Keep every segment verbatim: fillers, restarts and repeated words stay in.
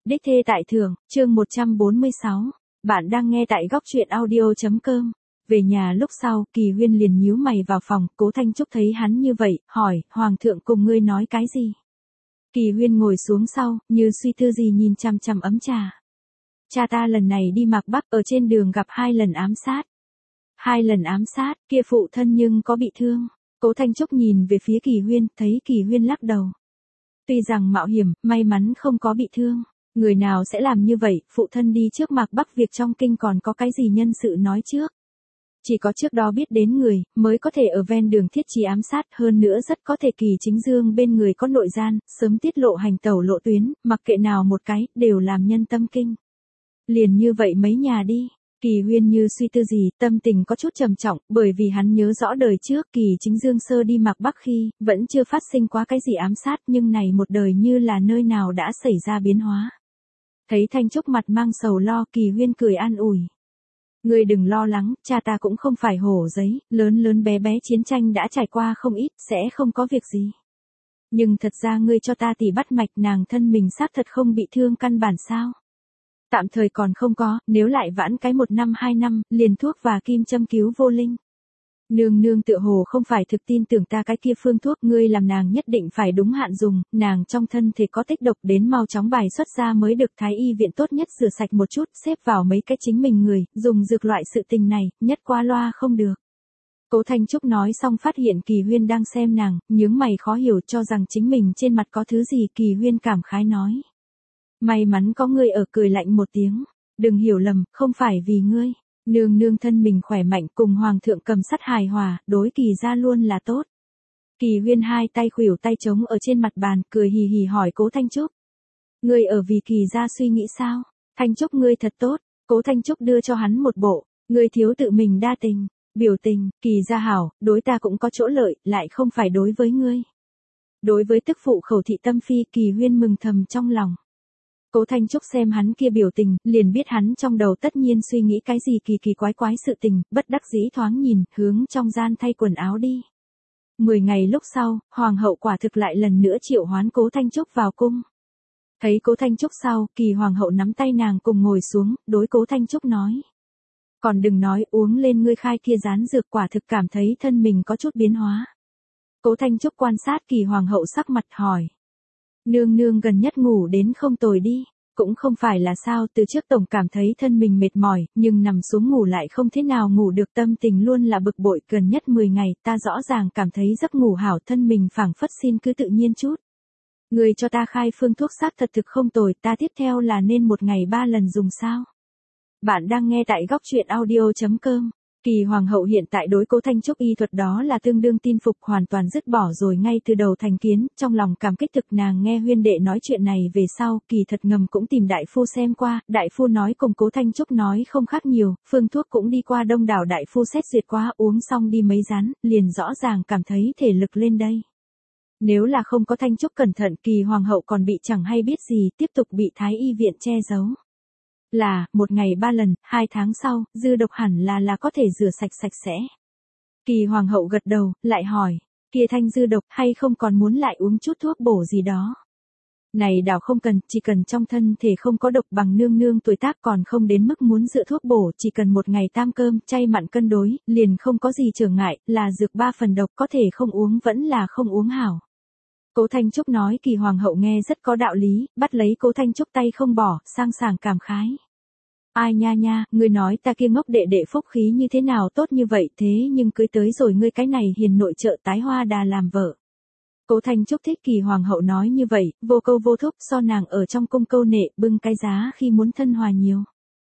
Đích thê tại thưởng, chương một trăm bốn mươi sáu. Bạn đang nghe tại góc truyện audio.com. Về nhà lúc sau, Kỳ Huyên liền nhíu mày vào phòng, Cố Thanh Trúc thấy hắn như vậy, hỏi, Hoàng thượng cùng ngươi nói cái gì? Kỳ Huyên ngồi xuống sau, như suy tư gì nhìn chằm chằm ấm trà. Cha ta lần này đi Mạc Bắc ở trên đường gặp hai lần ám sát. Hai lần ám sát, kia phụ thân nhưng có bị thương. Cố Thanh Trúc nhìn về phía Kỳ Huyên, thấy Kỳ Huyên lắc đầu. Tuy rằng mạo hiểm, may mắn không có bị thương. Người nào sẽ làm như vậy, phụ thân đi trước Mạc Bắc việc trong kinh còn có cái gì nhân sự nói trước. Chỉ có trước đó biết đến người, mới có thể ở ven đường thiết trí ám sát, hơn nữa rất có thể Kỳ Chính Dương bên người có nội gian, sớm tiết lộ hành tẩu lộ tuyến, mặc kệ nào một cái, đều làm nhân tâm kinh. Liền như vậy mấy nhà đi. Kỳ Huyên như suy tư gì, tâm tình có chút trầm trọng, bởi vì hắn nhớ rõ đời trước Kỳ Chính Dương sơ đi Mạc Bắc khi, vẫn chưa phát sinh quá cái gì ám sát, nhưng này một đời như là nơi nào đã xảy ra biến hóa. Thấy Thanh Trúc mặt mang sầu lo, Kỳ Huyên cười an ủi. Ngươi đừng lo lắng, cha ta cũng không phải hổ giấy, lớn lớn bé bé chiến tranh đã trải qua không ít, sẽ không có việc gì. Nhưng thật ra ngươi cho ta tỉ bắt mạch, nàng thân mình xác thật không bị thương căn bản sao? Tạm thời còn không có, nếu lại vãn cái một năm hai năm, liền thuốc và kim châm cứu vô linh. Nương nương tựa hồ không phải thực tin tưởng ta cái kia phương thuốc, ngươi làm nàng nhất định phải đúng hạn dùng, nàng trong thân thể có tích độc, đến mau chóng bài xuất ra mới được. Thái y viện tốt nhất rửa sạch một chút, xếp vào mấy cái chính mình người, dùng dược loại sự tình này, nhất qua loa không được. Cố Thanh Trúc nói xong phát hiện Kỳ Huyên đang xem nàng, nhướng mày khó hiểu, cho rằng chính mình trên mặt có thứ gì. Kỳ Huyên cảm khái nói. May mắn có ngươi ở, cười lạnh một tiếng. Đừng hiểu lầm, không phải vì ngươi. Nương nương thân mình khỏe mạnh, cùng Hoàng thượng cầm sắt hài hòa, đối Kỳ gia luôn là tốt. Kỳ Huyên hai tay khuỷu tay trống ở trên mặt bàn, cười hì hì hỏi Cố Thanh Trúc. Ngươi ở vì Kỳ gia suy nghĩ sao? Thanh Trúc ngươi thật tốt. Cố Thanh Trúc đưa cho hắn một bộ. Ngươi thiếu tự mình đa tình, biểu tình, Kỳ gia hảo, đối ta cũng có chỗ lợi, lại không phải đối với ngươi. Đối với tức phụ khẩu thị tâm phi, Kỳ Huyên mừng thầm trong lòng. Cố Thanh Trúc xem hắn kia biểu tình, liền biết hắn trong đầu tất nhiên suy nghĩ cái gì kỳ kỳ quái quái sự tình, bất đắc dĩ thoáng nhìn, hướng trong gian thay quần áo đi. Mười ngày lúc sau, Hoàng hậu quả thực lại lần nữa triệu hoán Cố Thanh Trúc vào cung. Thấy Cố Thanh Trúc sau, Kỳ Hoàng hậu nắm tay nàng cùng ngồi xuống, đối Cố Thanh Trúc nói. Còn đừng nói, uống lên ngươi khai kia rán dược, quả thực cảm thấy thân mình có chút biến hóa. Cố Thanh Trúc quan sát Kỳ Hoàng hậu sắc mặt hỏi. Nương nương gần nhất ngủ đến không tồi đi, cũng không phải là sao, từ trước tổng cảm thấy thân mình mệt mỏi, nhưng nằm xuống ngủ lại không thế nào ngủ được, tâm tình luôn là bực bội. Gần nhất mười ngày, ta rõ ràng cảm thấy giấc ngủ hảo, thân mình phảng phất xin cứ tự nhiên chút. Người cho ta khai phương thuốc xác thật thực không tồi, ta tiếp theo là nên một ngày ba lần dùng sao? Bạn đang nghe tại góc truyện audio.com. Kỳ Hoàng hậu hiện tại đối Cố Thanh Trúc y thuật đó là tương đương tin phục, hoàn toàn dứt bỏ rồi ngay từ đầu thành kiến, trong lòng cảm kích thực. Nàng nghe Huyên đệ nói chuyện này về sau, kỳ thật ngầm cũng tìm đại phu xem qua, đại phu nói cùng Cố Thanh Trúc nói không khác nhiều, phương thuốc cũng đi qua đông đảo đại phu xét duyệt qua, uống xong đi mấy rán, liền rõ ràng cảm thấy thể lực lên đây. Nếu là không có Thanh Trúc cẩn thận, Kỳ Hoàng hậu còn bị chẳng hay biết gì, tiếp tục bị Thái y viện che giấu. Là, một ngày ba lần, hai tháng sau, dư độc hẳn là là có thể rửa sạch sạch sẽ. Kỳ Hoàng hậu gật đầu, lại hỏi, kia thanh dư độc hay không còn muốn lại uống chút thuốc bổ gì đó? Này đảo không cần, chỉ cần trong thân thể không có độc, bằng nương nương tuổi tác còn không đến mức muốn dựa thuốc bổ, chỉ cần một ngày tam cơm, chay mặn cân đối, liền không có gì trở ngại, là dược ba phần độc, có thể không uống vẫn là không uống hảo. Cố Thanh Trúc nói. Kỳ Hoàng hậu nghe rất có đạo lý, bắt lấy Cố Thanh Trúc tay không bỏ, sang sảng cảm khái. Ai nha nha, ngươi nói ta kia ngốc đệ đệ phúc khí như thế nào tốt như vậy, thế nhưng cưới tới rồi ngươi cái này hiền nội trợ tái hoa đà làm vợ. Cố Thanh Trúc thích Kỳ Hoàng hậu nói như vậy, vô câu vô thúc, so nàng ở trong cung câu nệ, bưng cái giá khi muốn thân hòa nhiều.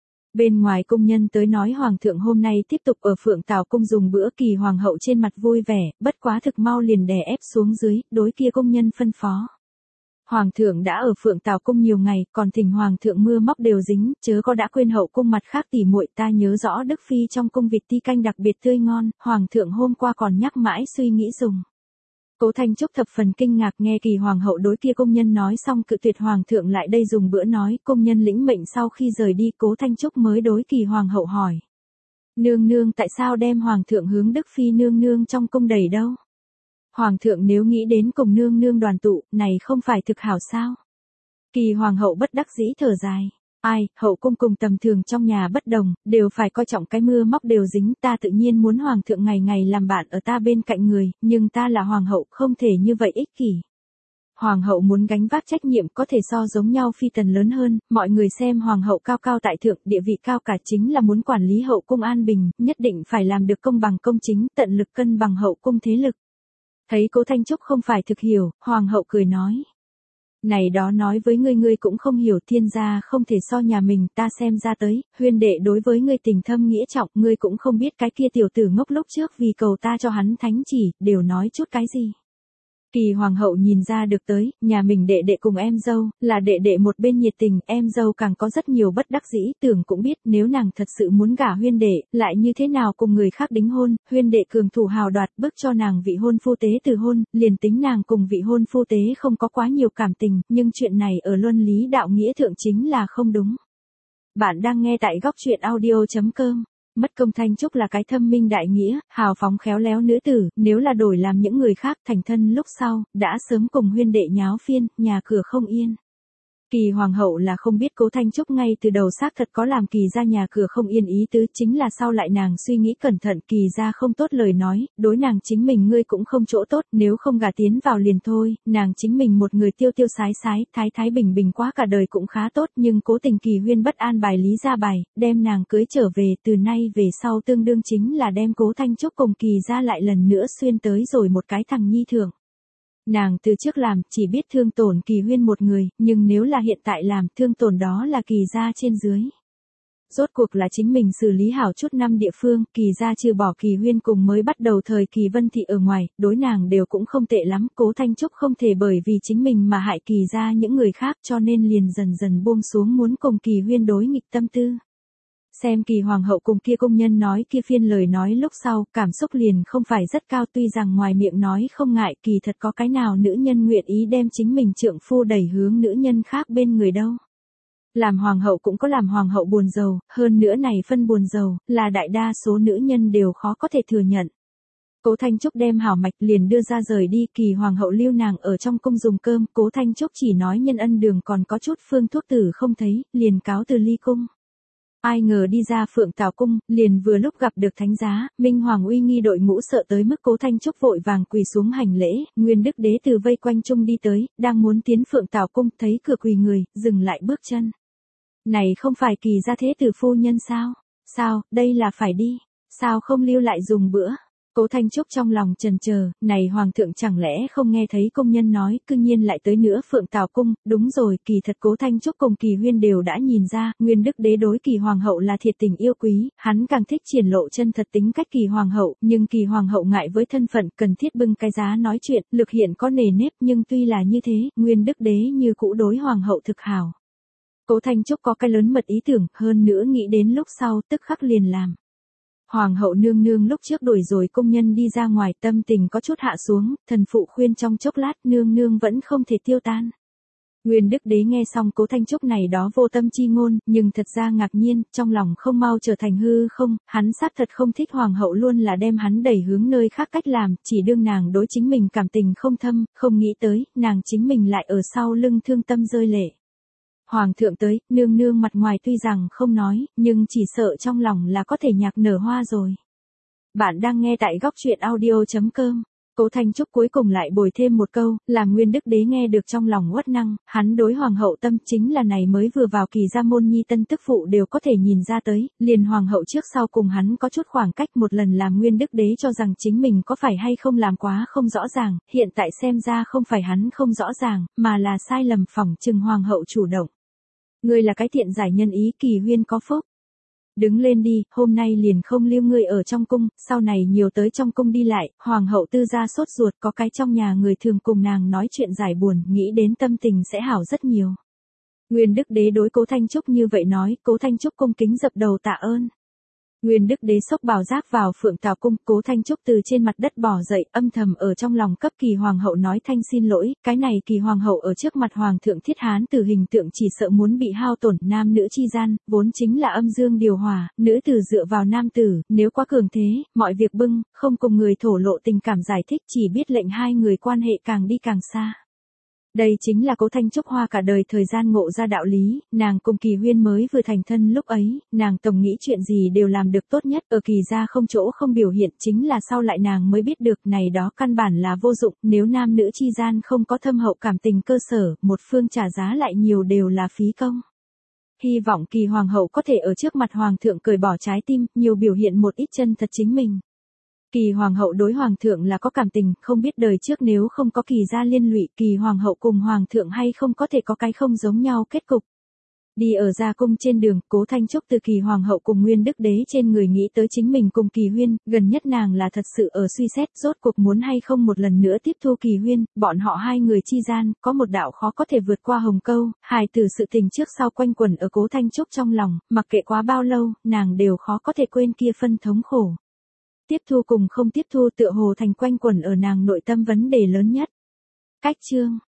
Bên ngoài cung nhân tới nói Hoàng thượng hôm nay tiếp tục ở Phượng Tào cung dùng bữa, Kỳ Hoàng hậu trên mặt vui vẻ, bất quá thực mau liền đè ép xuống dưới, đối kia cung nhân phân phó. Hoàng thượng đã ở Phượng Tào cung nhiều ngày, còn thỉnh Hoàng thượng mưa móc đều dính, chớ có đã quên hậu cung mặt khác tỉ muội, ta nhớ rõ Đức Phi trong cung vịt ti canh đặc biệt tươi ngon, Hoàng thượng hôm qua còn nhắc mãi suy nghĩ dùng. Cố Thanh Trúc thập phần kinh ngạc nghe Kỳ Hoàng hậu đối kia công nhân nói xong cự tuyệt Hoàng thượng lại đây dùng bữa nói, công nhân lĩnh mệnh sau khi rời đi, Cố Thanh Trúc mới đối Kỳ Hoàng hậu hỏi. Nương nương tại sao đem Hoàng thượng hướng Đức Phi nương nương trong cung đẩy đâu? Hoàng thượng nếu nghĩ đến cùng nương nương đoàn tụ, này không phải thực hảo sao? Kỳ hoàng hậu bất đắc dĩ thở dài. Ai, hậu cung cùng tầm thường trong nhà bất đồng, đều phải coi trọng cái mưa móc đều dính, ta tự nhiên muốn hoàng thượng ngày ngày làm bạn ở ta bên cạnh người, nhưng ta là hoàng hậu, không thể như vậy ích kỷ. Hoàng hậu muốn gánh vác trách nhiệm có thể so giống nhau phi tần lớn hơn, mọi người xem hoàng hậu cao cao tại thượng, địa vị cao cả chính là muốn quản lý hậu cung an bình, nhất định phải làm được công bằng công chính, tận lực cân bằng hậu cung thế lực. Thấy Cố Thanh Trúc không phải thực hiểu, hoàng hậu cười nói. Này đó nói với ngươi ngươi cũng không hiểu, thiên gia không thể so nhà mình, ta xem ra tới, huyên đệ đối với ngươi tình thâm nghĩa trọng, ngươi cũng không biết cái kia tiểu tử ngốc lúc trước vì cầu ta cho hắn thánh chỉ, đều nói chút cái gì. Kỳ hoàng hậu nhìn ra được tới, nhà mình đệ đệ cùng em dâu, là đệ đệ một bên nhiệt tình, em dâu càng có rất nhiều bất đắc dĩ, tưởng cũng biết nếu nàng thật sự muốn gả huyên đệ, lại như thế nào cùng người khác đính hôn, huyên đệ cường thủ hào đoạt bức cho nàng vị hôn phu tế từ hôn, liền tính nàng cùng vị hôn phu tế không có quá nhiều cảm tình, nhưng chuyện này ở luân lý đạo nghĩa thượng chính là không đúng. Bạn đang nghe tại góc truyện audio chấm com. Mất công Thanh Trúc là cái thâm minh đại nghĩa, hào phóng khéo léo nữ tử, nếu là đổi làm những người khác thành thân lúc sau, đã sớm cùng huyên đệ nháo phiên, nhà cửa không yên. Kỳ hoàng hậu là không biết Cố Thanh Trúc ngay từ đầu xác thật có làm kỳ ra nhà cửa không yên ý tứ, chính là sau lại nàng suy nghĩ cẩn thận, kỳ ra không tốt lời nói, đối nàng chính mình ngươi cũng không chỗ tốt, nếu không gả tiến vào liền thôi, nàng chính mình một người tiêu tiêu sái sái, thái thái bình bình quá cả đời cũng khá tốt, nhưng cố tình kỳ huyên bất an bài lý ra bài, đem nàng cưới trở về, từ nay về sau tương đương chính là đem Cố Thanh Trúc cùng kỳ ra lại lần nữa xuyên tới rồi một cái thằng nhi thưởng. Nàng từ trước làm chỉ biết thương tổn kỳ huyên một người, nhưng nếu là hiện tại làm thương tổn đó là kỳ gia trên dưới. Rốt cuộc là chính mình xử lý hảo chút năm địa phương, kỳ gia trừ bỏ kỳ huyên cùng mới bắt đầu thời kỳ Vân Thị ở ngoài, đối nàng đều cũng không tệ lắm, Cố Thanh Trúc không thể bởi vì chính mình mà hại kỳ gia những người khác cho nên liền dần dần buông xuống muốn cùng kỳ huyên đối nghịch tâm tư. Xem kỳ hoàng hậu cùng kia công nhân nói kia phiên lời nói lúc sau, cảm xúc liền không phải rất cao, tuy rằng ngoài miệng nói không ngại, kỳ thật có cái nào nữ nhân nguyện ý đem chính mình trượng phu đẩy hướng nữ nhân khác bên người đâu. Làm hoàng hậu cũng có làm hoàng hậu buồn giàu, hơn nữa này phân buồn giàu, là đại đa số nữ nhân đều khó có thể thừa nhận. Cố Thanh Trúc đem hảo mạch liền đưa ra rời đi, kỳ hoàng hậu lưu nàng ở trong cung dùng cơm, Cố Thanh Trúc chỉ nói nhân ân đường còn có chút phương thuốc tử không thấy, liền cáo từ ly cung. Ai ngờ đi ra Phượng Tào cung, liền vừa lúc gặp được thánh giá, Minh Hoàng uy nghi đội ngũ sợ tới mức Cố Thanh Trúc vội vàng quỳ xuống hành lễ, Nguyên Đức Đế từ vây quanh trung đi tới, đang muốn tiến Phượng Tào cung, thấy cửa quỳ người, dừng lại bước chân. Này không phải kỳ gia thế tử phu nhân sao? Sao, đây là phải đi? Sao không lưu lại dùng bữa? Cố Thanh Trúc trong lòng chần chờ, này hoàng thượng chẳng lẽ không nghe thấy công nhân nói, cư nhiên lại tới nữa Phượng Tào cung, đúng rồi, kỳ thật Cố Thanh Trúc cùng kỳ huyên đều đã nhìn ra, Nguyên Đức Đế đối kỳ hoàng hậu là thiệt tình yêu quý, hắn càng thích triển lộ chân thật tính cách kỳ hoàng hậu, nhưng kỳ hoàng hậu ngại với thân phận cần thiết bưng cái giá nói chuyện, lực hiện có nề nếp, nhưng tuy là như thế, Nguyên Đức Đế như cũ đối hoàng hậu thực hảo. Cố Thanh Trúc có cái lớn mật ý tưởng, hơn nữa nghĩ đến lúc sau tức khắc liền làm. Hoàng hậu nương nương lúc trước đuổi rồi công nhân đi ra ngoài, tâm tình có chút hạ xuống, thần phụ khuyên trong chốc lát nương nương vẫn không thể tiêu tan. Nguyên Đức Đế nghe xong Cố Thanh Trúc này đó vô tâm chi ngôn, nhưng thật ra ngạc nhiên, trong lòng không mau trở thành hư không, hắn xác thật không thích hoàng hậu luôn là đem hắn đẩy hướng nơi khác cách làm, chỉ đương nàng đối chính mình cảm tình không thâm, không nghĩ tới, nàng chính mình lại ở sau lưng thương tâm rơi lệ. Hoàng thượng tới, nương nương mặt ngoài tuy rằng không nói, nhưng chỉ sợ trong lòng là có thể nhạc nở hoa rồi. Bạn đang nghe tại góc truyện audio chấm com. Cố Thanh Trúc cuối cùng lại bồi thêm một câu, làm Nguyên Đức Đế nghe được trong lòng uất năng, hắn đối hoàng hậu tâm chính là này mới vừa vào kỳ gia môn nhi tân tức phụ đều có thể nhìn ra tới, liền hoàng hậu trước sau cùng hắn có chút khoảng cách, một lần làm Nguyên Đức Đế cho rằng chính mình có phải hay không làm quá không rõ ràng, hiện tại xem ra không phải hắn không rõ ràng, mà là sai lầm phỏng chừng hoàng hậu chủ động. Ngươi là cái thiện giải nhân ý, kỳ huyên có phúc. Đứng lên đi, hôm nay liền không lưu ngươi ở trong cung, sau này nhiều tới trong cung đi lại, hoàng hậu tư gia sốt ruột, có cái trong nhà người thường cùng nàng nói chuyện giải buồn, nghĩ đến tâm tình sẽ hảo rất nhiều. Nguyên Đức Đế đối Cố Thanh Trúc như vậy nói, Cố Thanh Trúc cung kính dập đầu tạ ơn. Nguyên Đức Đế xốc bào giác vào Phượng Tào cung, Cố Thanh Trúc từ trên mặt đất bò dậy, âm thầm ở trong lòng cấp kỳ hoàng hậu nói thanh xin lỗi, cái này kỳ hoàng hậu ở trước mặt hoàng thượng thiết hán tử hình tượng chỉ sợ muốn bị hao tổn, nam nữ chi gian, vốn chính là âm dương điều hòa, nữ tử dựa vào nam tử, nếu quá cường thế, mọi việc bưng, không cùng người thổ lộ tình cảm giải thích, chỉ biết lệnh hai người quan hệ càng đi càng xa. Đây chính là Cố Thanh Trúc Hoa cả đời thời gian ngộ ra đạo lý, nàng cùng Kỳ Huyên mới vừa thành thân lúc ấy, nàng tổng nghĩ chuyện gì đều làm được tốt nhất, ở Kỳ gia không chỗ không biểu hiện, chính là sau lại nàng mới biết được này đó căn bản là vô dụng, nếu nam nữ chi gian không có thâm hậu cảm tình cơ sở, một phương trả giá lại nhiều đều là phí công. Hy vọng Kỳ hoàng hậu có thể ở trước mặt hoàng thượng cởi bỏ trái tim, nhiều biểu hiện một ít chân thật chính mình. Kỳ hoàng hậu đối hoàng thượng là có cảm tình, không biết đời trước nếu không có Kỳ gia liên lụy, Kỳ hoàng hậu cùng hoàng thượng hay không có thể có cái không giống nhau kết cục. Đi ở ra cung trên đường, Cố Thanh Trúc từ Kỳ hoàng hậu cùng Nguyên Đức Đế trên người nghĩ tới chính mình cùng Kỳ Huyên, gần nhất nàng là thật sự ở suy xét rốt cuộc muốn hay không một lần nữa tiếp thu Kỳ Huyên, bọn họ hai người chi gian, có một đạo khó có thể vượt qua hồng câu, hài từ sự tình trước sau quanh quẩn ở Cố Thanh Trúc trong lòng, mặc kệ quá bao lâu, nàng đều khó có thể quên kia phân thống khổ. Tiếp thu cùng không tiếp thu tựa hồ thành quanh quẩn ở nàng nội tâm vấn đề lớn nhất. Cách chương